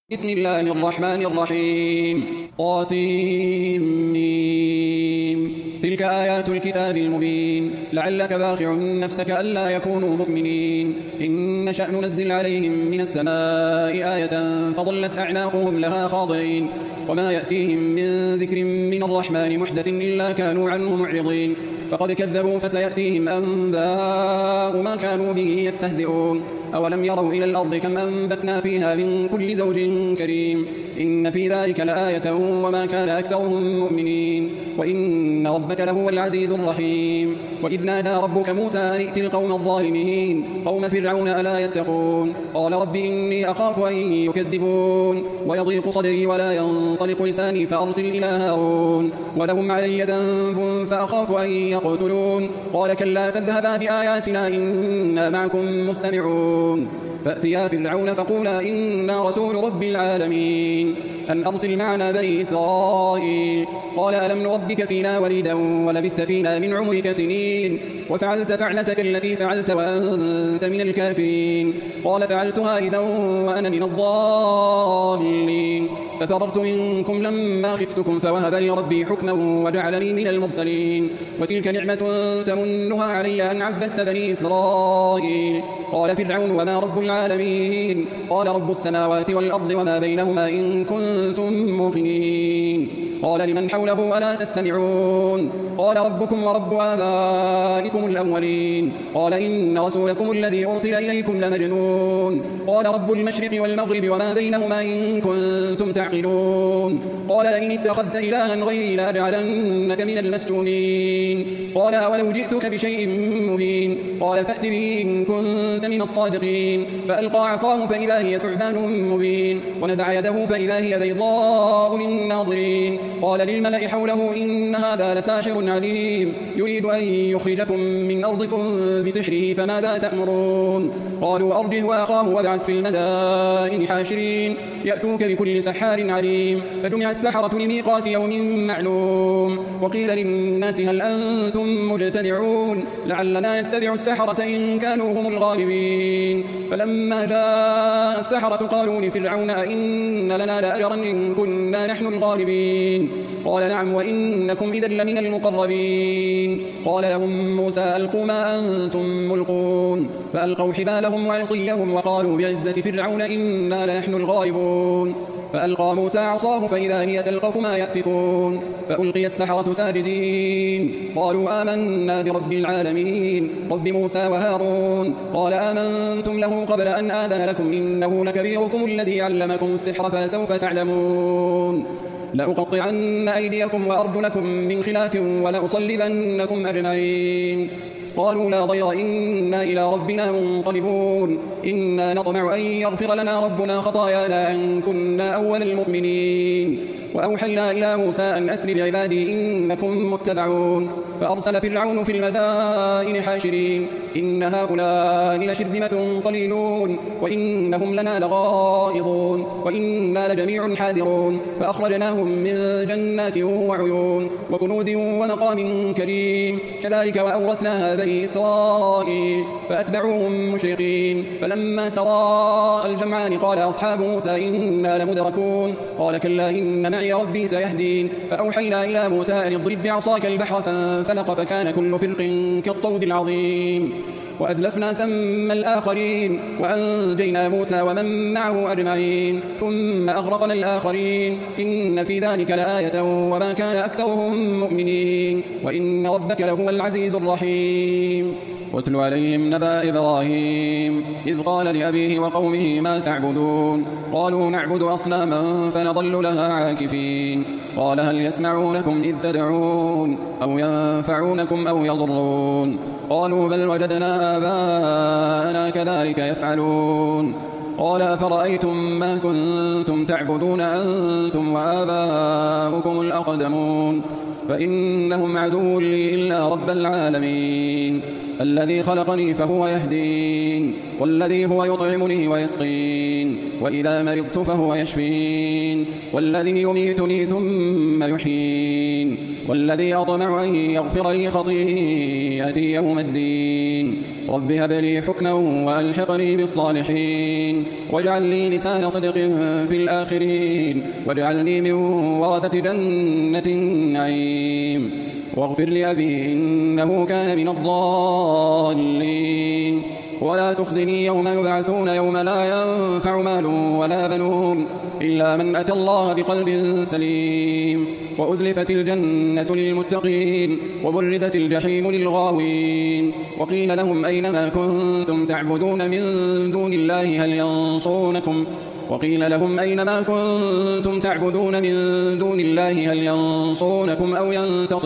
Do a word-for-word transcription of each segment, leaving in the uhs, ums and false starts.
بسم الله الرحمن الرحيم طاسيم تلك آيات الكتاب المبين لعلك باخع نفسك ألا يكونوا مؤمنين إن نشأ ننزل عليهم من السماء آية فظلت أعناقهم لها خاضعين وما يأتيهم من ذكر من الرحمن محدث إلا كانوا عنه معرضين فقد كذبوا فسيأتيهم أنباء ما كانوا به يستهزئون أولم يروا إلى الأرض كم أنبتنا فيها من كل زوج كريم إن في ذلك لآية وما كان أكثرهم مؤمنين وإن ربك لهو العزيز الرحيم وإذ نادى ربك موسى أن ائت القوم الظالمين قوم فرعون ألا يتقون قال رب إني أخاف أن يكذبون ويضيق صدري ولا ينطلق لساني فأرسل إلى هارون ولهم علي ذنب فأخاف أن يقتلون قال كلا فاذهبا بآياتنا إنا معكم مستمعون فأتيا فرعون فقولا إنا رسول رب العالمين أن أرسل معنا بني إسرائيل قال ألم نربك فينا وليدا ولبثت فينا من عمرك سنين وفعلت فعلتك التي فعلت وأنت من الكافرين قال فعلتها إذا وأنا من الضالين ففررت منكم لما خفتكم فوهب لي ربي حكما وجعلني من المرسلين وتلك نعمة تمنها علي أن عبدت بني إسرائيل قال فرعون وما رب العالمين قال رب السماوات والأرض وما بينهما إن كنتم موقنين قال لمن حوله ألا تستمعون قال ربكم ورب آبائكم الأولين قال إن رسولكم الذي أرسل إليكم لمجنون قال رب المشرق والمغرب وما بينهما إن كنتم تعقلون قال لئن اتخذت إلها غيري لأجعلنك من المسجونين قال أولو جئتك بشيء مبين قال فأت به إن كنت من الصادقين فألقى عصاه فإذا هي ثعبان مبين ونزع يده فإذا هي بيضاء للناظرين قال للملأ حوله إن هذا لساحر عليم يريد أن يخرجكم من أرضكم بسحره فماذا تأمرون قالوا أرجه وأخاه وابعث في المدائن حاشرين يأتوك بكل سحار عليم فجمع السحرة لميقات يوم معلوم وقيل للناس هل أنتم مجتمعون لعلنا نتبع السحرة إن كانوا هم الغالبين فلما جاء السحرة قالوا لفرعون أئن لنا لأجرا إن كنا نحن الغالبين قال نعم وإنكم إذا لمن المقربين قال لهم موسى ألقوا ما أنتم ملقون فألقوا حبالهم وعصيهم وقالوا بعزة فرعون إنا لنحن الغالبون فألقى موسى عصاه فإذا هي تلقف ما يأفكون فألقي السحرة ساجدين قالوا آمنا برب العالمين رب موسى وهارون قال آمنتم له قبل أن آذن لكم إنه لكبيركم الذي علمكم السحر فسوف تعلمون لأقطعن أيديكم وأرجلكم من خلاف ولأصلبنكم أجمعين قالوا لا ضير إنا إلى ربنا منقلبون إنا نطمع أن يغفر لنا ربنا خطايانا أن كنا أول المؤمنين وأوحينا إلى موسى أن أسر بعبادي إنكم متبعون فأرسل فرعون في المدائن حاشرين إن هؤلاء لشرذمة قليلون وإنهم لنا لغائظون وإنا لجميع حاذرون فأخرجناهم من جنات وعيون وكنوز ومقام كريم كذلك وأورثناها بني إسرائيل فأتبعوهم مشرقين فلما تراءى الجمعان قال أصحاب موسى إنا لمدركون قال كلا إن معي ربي سيهدين فأوحينا إلى موسى أن اضرب بعصاك البحر فانفلق فكان كل فرق كالطود العظيم وأزلفنا ثم الآخرين وأنجينا موسى ومن معه أجمعين ثم أغرقنا الآخرين إن في ذلك لآية وما كان أكثرهم مؤمنين وإن ربك لهو العزيز الرحيم واتل عليهم نبأ إبراهيم إذ قال لأبيه وقومه ما تعبدون قالوا نعبد أصناما فنظل لها عاكفين قال هل يسمعونكم إذ تدعون أو ينفعونكم أو يضرون قالوا بل وجدنا آباءنا كذلك يفعلون قال أفرأيتم ما كنتم تعبدون أنتم وآباؤكم الأقدمون فإنهم عدو لي إلا رب العالمين الذي خلقني فهو يهدين والذي هو يطعمني ويسقين وإذا مرضت فهو يشفين والذي يميتني ثم يحيين والذي أطمع أن يغفر لي خطيئتي يوم الدين رب هب لي حكما وألحقني بالصالحين واجعل لي لسان صدق في الآخرين واجعلني من ورثة جنة النعيم واغفر لأبي إنه كان من الضالين ولا تخزني يوم يبعثون يوم لا ينفع مال ولا بنون إلا من أتى الله بقلب سليم وأزلفت الجنة للمتقين وبرزت الجحيم للغاوين وقيل لهم أينما كنتم تعبدون من دون الله هل ينصرونكم وقيل لهم أينما كنتم تعبدون من دون الله هل ينصرونكم أو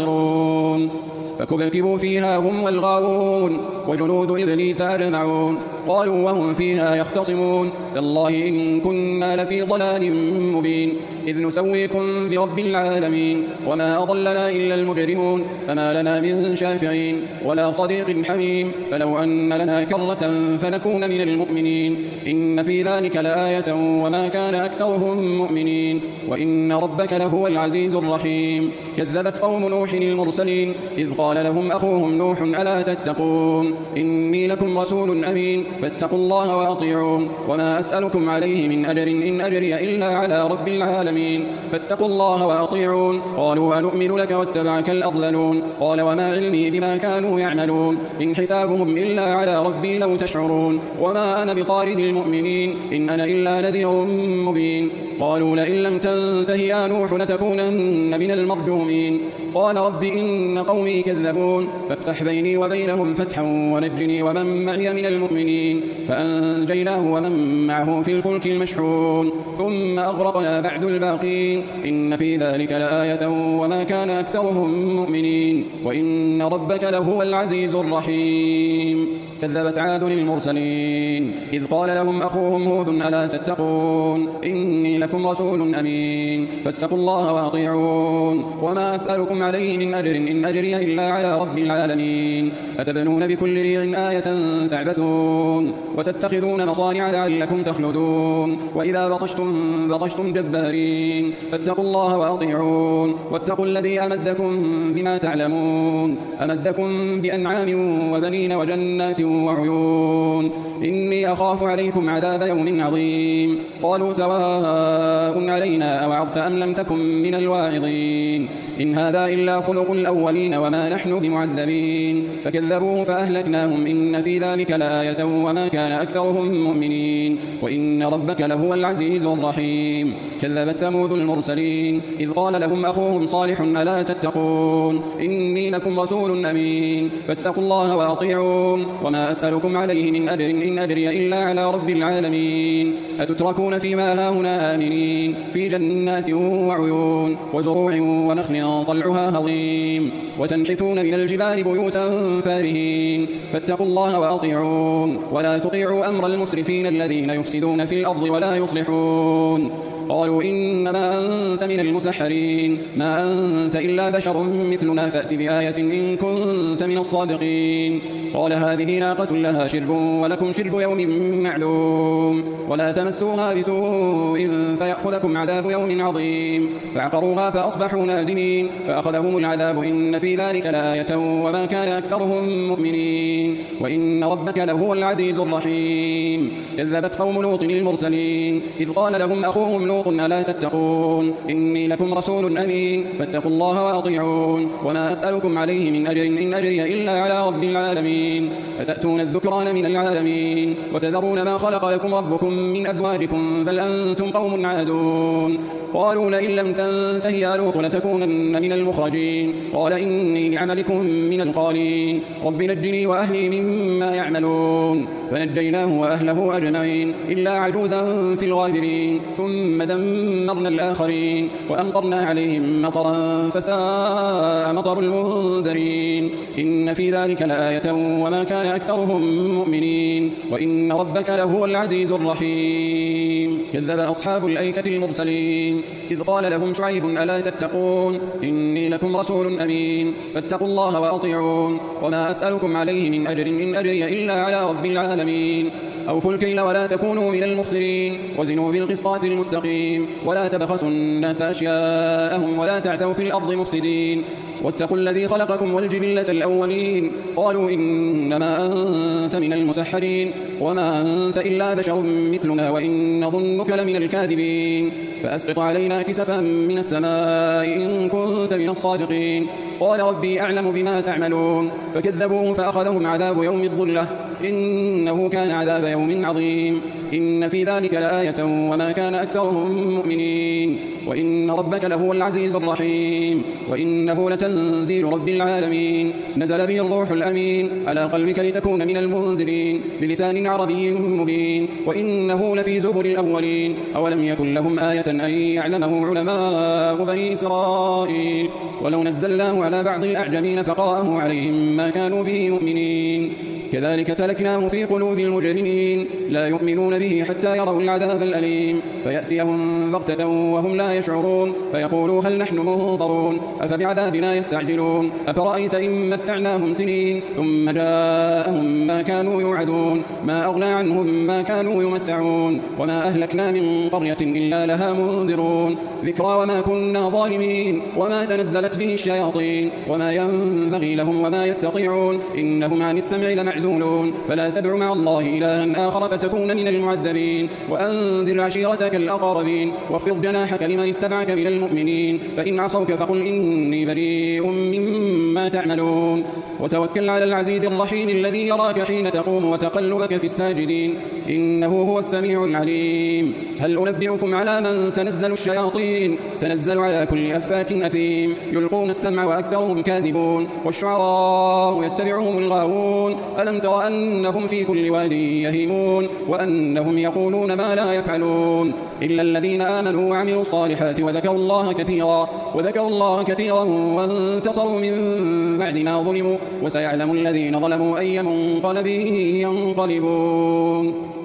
ينتصرون فكبكبوا فيها هم والغاوون وجنود إبليس أجمعون قالوا وهم فيها يختصمون تالله إن كنا لفي ضلال مبين إذ نسويكم برب العالمين وما أضلنا إلا المجرمون فما لنا من شافعين ولا صديق حميم فلو أن لنا كرة فنكون من المؤمنين إن في ذلك لآية وما كان أكثرهم مؤمنين وإن ربك لهو العزيز الرحيم كذبت قوم نوح المرسلين إذ قال لهم أخوهم نوح ألا تتقون إني لكم رسول أمين فاتقوا الله وأطيعون وما أسألكم عليه من أجر إن أجري إلا على رب العالمين فاتقوا الله وأطيعون قالوا أنؤمن لك واتبعك الأضللون قال وما علمي بما كانوا يعملون إن حسابهم إلا على ربي لو تشعرون وما أنا بطارد المؤمنين إن أنا إلا نذير مبين قالوا لئن لم تنته يا نوح لتكونن من المرجومين قال رب إن قومي كذبون فافتح بيني وبينهم فتحا ونجني ومن معي من المؤمنين فأنجيناه ومن معه في الفلك المشحون ثم أغرقنا بعد الباقين إن في ذلك لآية وما كان أكثرهم مؤمنين وإن ربك لهو العزيز الرحيم كذبت عاد المرسلين إذ قال لهم أخوهم هود ألا تتقون إني لكم رسول أمين فاتقوا الله وأطيعون وما أسألكم عليه من أجر إن أجري إلا على رب العالمين أتبنون بكل ريع آية تعبثون وتتخذون مصانع لعلكم تخلدون وإذا بطشتم بطشتم جبارين فاتقوا الله وأطيعون واتقوا الذي أمدكم بما تعلمون أمدكم بأنعام وبنين وجنات وعيون إني أخاف عليكم عذاب يوم عظيم قالوا سواء علينا أوعظت أم لم تكن من الواعظين إن هذا إلا خلق الأولين وما نحن بمعذبين فكذبوه فأهلكناهم إن في ذلك لآية وما كان أكثرهم مؤمنين وإن ربك لهو العزيز الرحيم كذبت ثمود المرسلين إذ قال لهم أخوهم صالح ألا تتقون إني لكم رسول أمين فاتقوا الله وأطيعون وما أسألكم عليه من أجر إن أجري إلا على رب العالمين أتتركون فيما هاهنا آمنين في جنات وعيون وزروع ونخل طلعها هضيم وتنحتون من الجبال بيوتا فارهين فاتقوا الله وأطيعون ولا تطيعوا أمر المسرفين الذين يفسدون في الأرض ولا يصلحون قالوا إنما أنت من المسحرين ما أنت إلا بشر مثلنا فأت بآية إن كنت من الصادقين قال هذه ناقة لها شرب ولكم شرب يوم معلوم ولا تمسوها بسوء فيأخذكم عذاب يوم عظيم فعقروها فأصبحوا نادمين فأخذهم العذاب إن في ذلك لآية وما كان أكثرهم مؤمنين وإن ربك لهو العزيز الرحيم كذبت قوم لوط المرسلين إذ قال لهم أخوهم لوط ألا تتقون إني لكم رسول أمين فاتقوا الله وأطيعون وما أسألكم عليه من أجر إن أجري إلا على رب العالمين أتأتون الذكران من العالمين وتذرون ما خلق لكم ربكم من أزواجكم بل أنتم قوم عادون قالوا لئن لم تنته يا لوط لتكونن من المخرجين قال إني لعملكم من القالين رب نجني وأهلي مما يعملون فنجيناه وأهله أجمعين إلا عجوزا في الغابرين ثم دمرنا الآخرين وأمطرنا عليهم مطرا فساء مطر المنذرين إن في ذلك لآية وما كان أكثرهم مؤمنين وإن ربك لهو العزيز الرحيم كذب أصحاب الأيكة المرسلين إذ قال لهم شعيب ألا تتقون إني لكم رسول أمين فاتقوا الله وأطيعون وما أسألكم عليه من أجر إن أجري إلا على رب العالمين أوفوا الكيل ولا تكونوا من المخسرين وزنوا بالقسطاس المستقيم ولا تبخسوا الناس أشياءهم ولا تعثوا في الأرض مفسدين واتقوا الذي خلقكم والجبلة الأولين قالوا إنما أنت من المسحرين وما أنت إلا بشر مثلنا وإن نظنك لمن الكاذبين فأسقط علينا كسفا من السماء إن كنت من الصادقين قال ربي أعلم بما تعملون فكذبوه فأخذهم عذاب يوم الظلة إنه كان عذاب يوم عظيم إن في ذلك لآية وما كان أكثرهم مؤمنين وإن ربك لهو العزيز الرحيم وإنه لتنزيل رب العالمين نزل به الروح الأمين على قلبك لتكون من المنذرين بلسان عربي مبين وإنه لفي زبر الأولين أولم يكن لهم آية أن يعلمه علماء بني إسرائيل ولو نزلناه على بعض الأعجمين فقرأه عليهم ما كانوا به مؤمنين كذلك سلكناه في قلوب المجرمين لا يؤمنون به حتى يروا العذاب الأليم فيأتيهم بغتة وهم لا يشعرون فيقولوا هل نحن منظرون أفبعذابنا يستعجلون أفرأيت إن متعناهم سنين ثم جاءهم ما كانوا يوعدون ما أغنى عنهم ما كانوا يمتعون وما أهلكنا من قرية إلا لها منذرون ذكرى وما كنا ظالمين وما تنزلت به الشياطين وما ينبغي لهم وما يستطيعون إنهم عن السمع لمعزولون فلا تدع مع الله إلها آخر فتكون من المعذبين وأنذر عشيرتك الأقربين واخفض جناحك لمن اتبعك من المؤمنين فإن عصوك فقل إني بريء مما تعملون وتوكل على العزيز الرحيم الذي يراك حين تقوم وتقلبك في الساجدين إنه هو السميع العليم هل أنبئكم على من تنزل الشياطين تنزل على كل أفاك أثيم يلقون السمع وأكثرهم كاذبون والشعراء يتبعهم الغاوون ألم تر أنهم في كل واد يهيمون وأنهم يقولون ما لا يفعلون إلا الذين آمنوا وعملوا الصالحات وذكروا الله كثيرا وذكروا الله كثيرا وانتصروا من بعد ما ظلموا وسيعلم الذين ظلموا أي منقلب ينقلبون.